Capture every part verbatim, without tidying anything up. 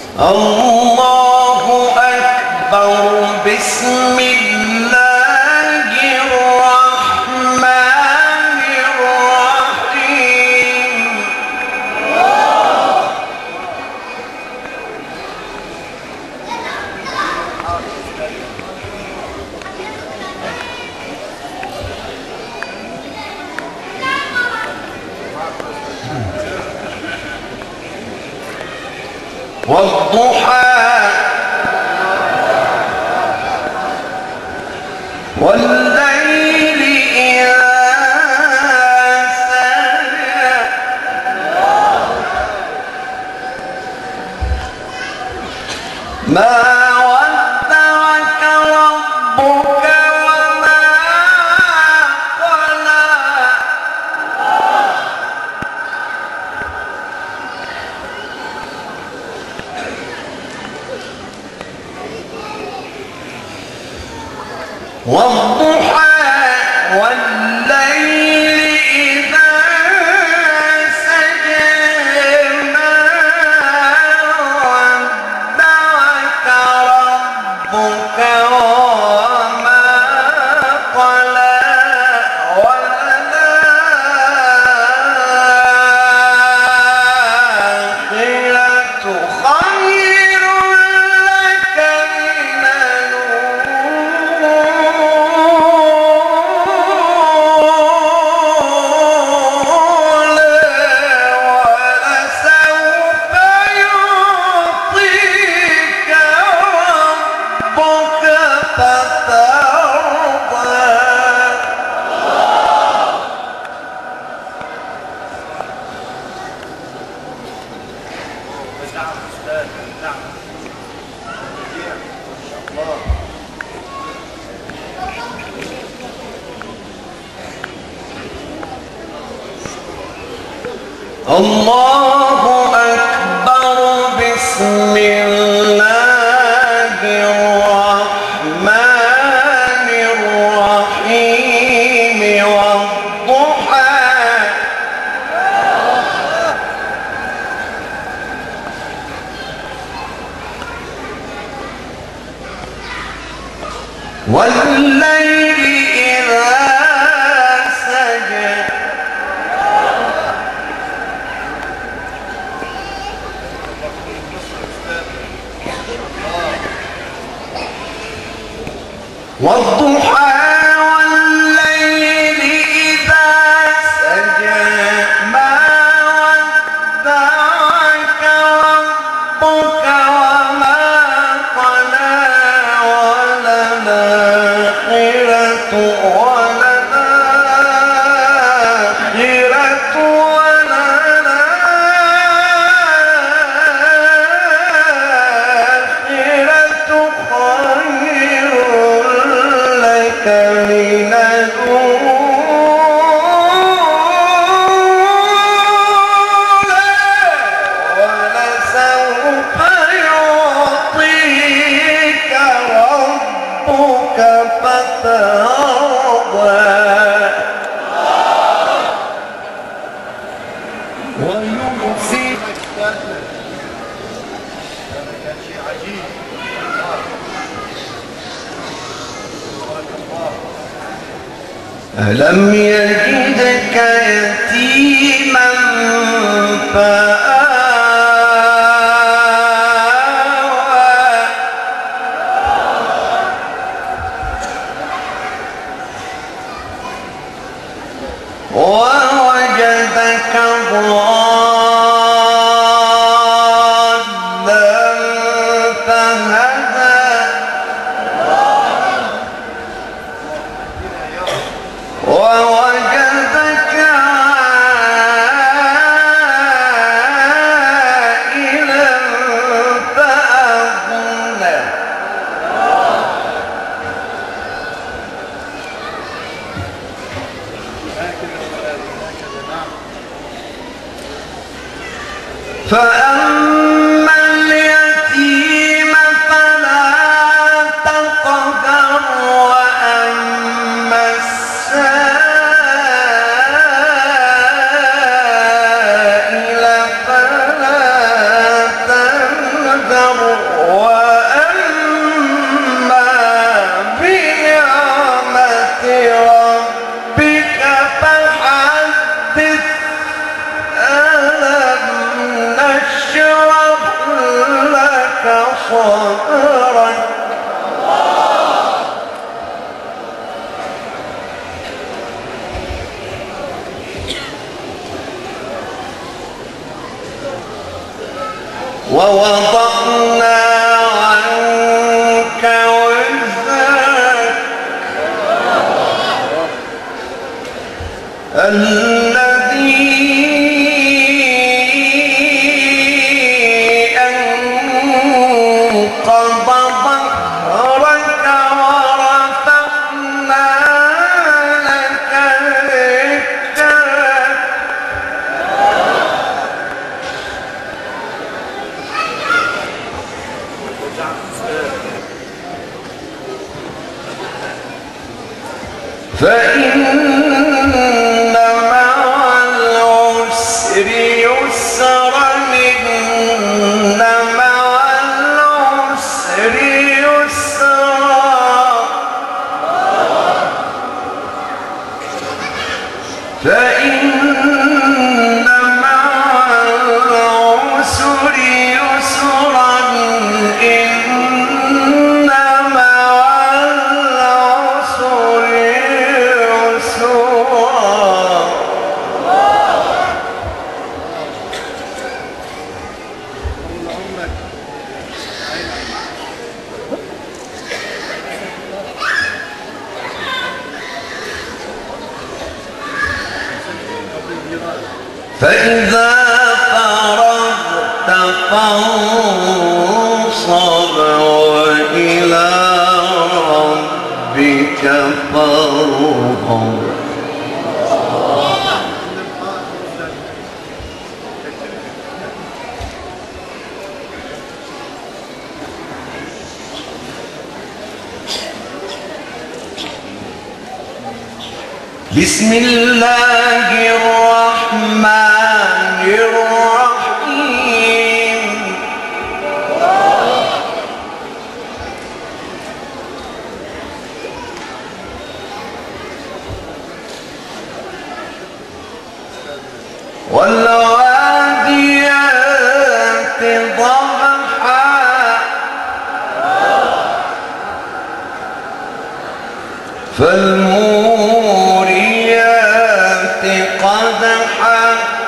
الله أكبر. بسم الله الرحمن الرحيم. والضحى والليل إذا سجى ما ودعك ربك وما قلى والضحى والليل إذا سجى ما ودعك ربك وما قلى وللآخرة خير لك من الله أكبر. بسم الله الرحمن الرحيم. والضحى والليل إذا سجى والضحى والليل إذا سجى ما ودعك ربك وما قلى وللآخرة وللآخرة وللآخرة خير لك من الأولى ولسوف يعطيك ربك فترضى ويمسك. ألم يجدك يتيما فآوى ووجدك ضالا فهدى ووجدك عائلا فأغنى فأما اليتيم فلا تقهر وأما السائل فلا تنهر صدرك ووضعنا عنك وزرك الذي أنقض ظهرك ورفعنا لك ذكرك فإن مع العسر يسرا إن مع العسر يسرا فإن مع العسر يسرا إن فإذا فرغت فانصب وإلى ربك فارغب بسم الله الرحمن الرحيم والعاديات ضبحا فالموريات قدحا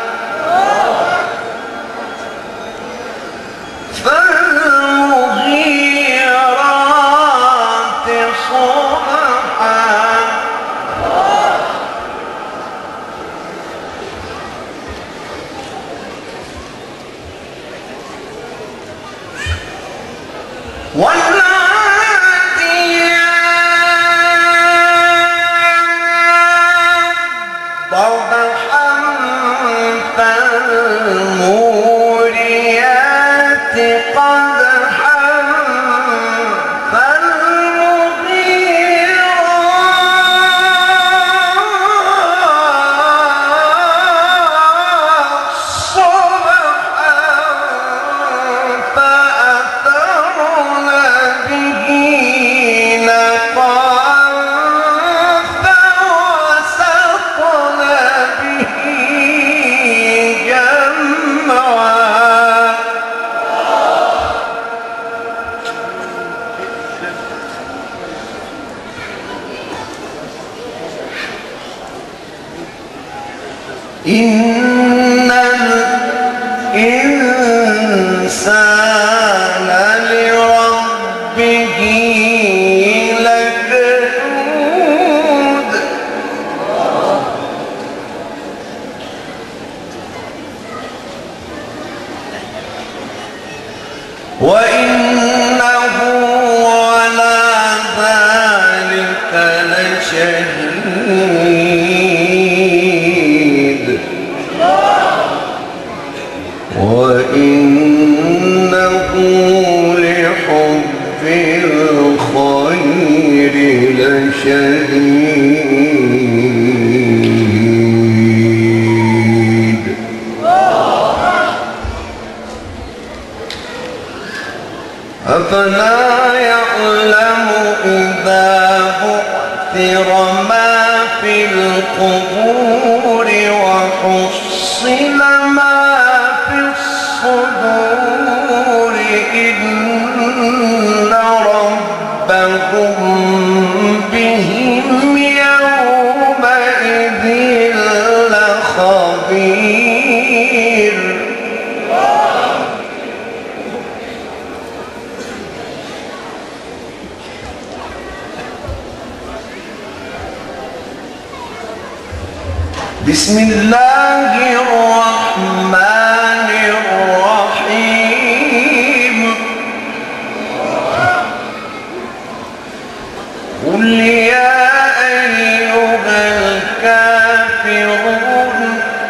فالمغيرات صبحا ضبحا فالموريات قدحا فالمغيرات صبحا فأثرن به نقعا فوسطن به جمعا إن الإنسان لربه لكنود وإنه على ذلك لشهيد وإنه لحب الخير لشديد أفلا يعلم إذا بعثر ما في القبور وحصل ما في الصدور إن خبير. بسم الله الرحمن الرحيم. قل يا أيها الكافرون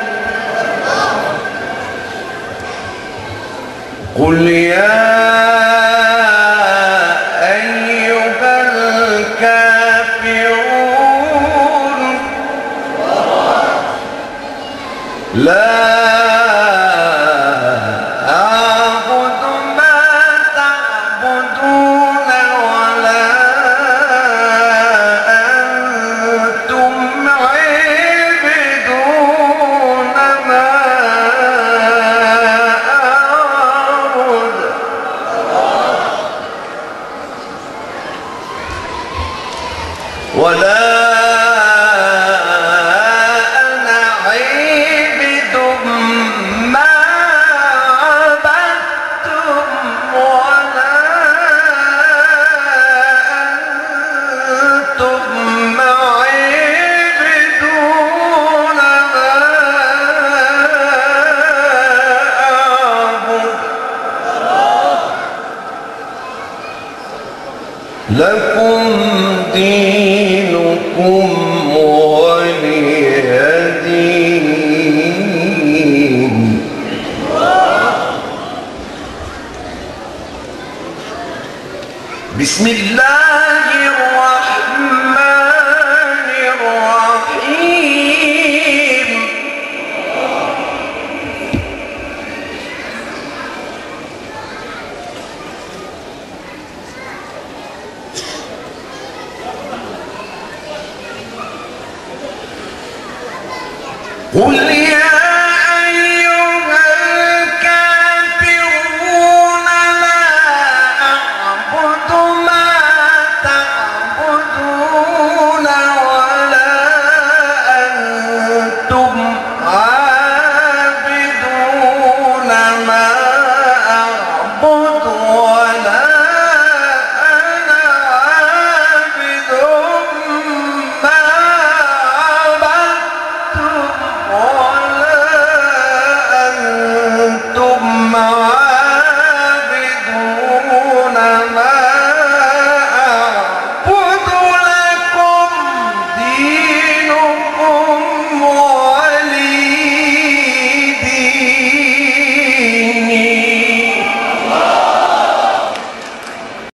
قل يا أيها الكافرون لا أعبد ما تعبدون ولا أنتم عابدون ما أعبد ولا لكم دينكم ولي دين. بسم الله الرحمن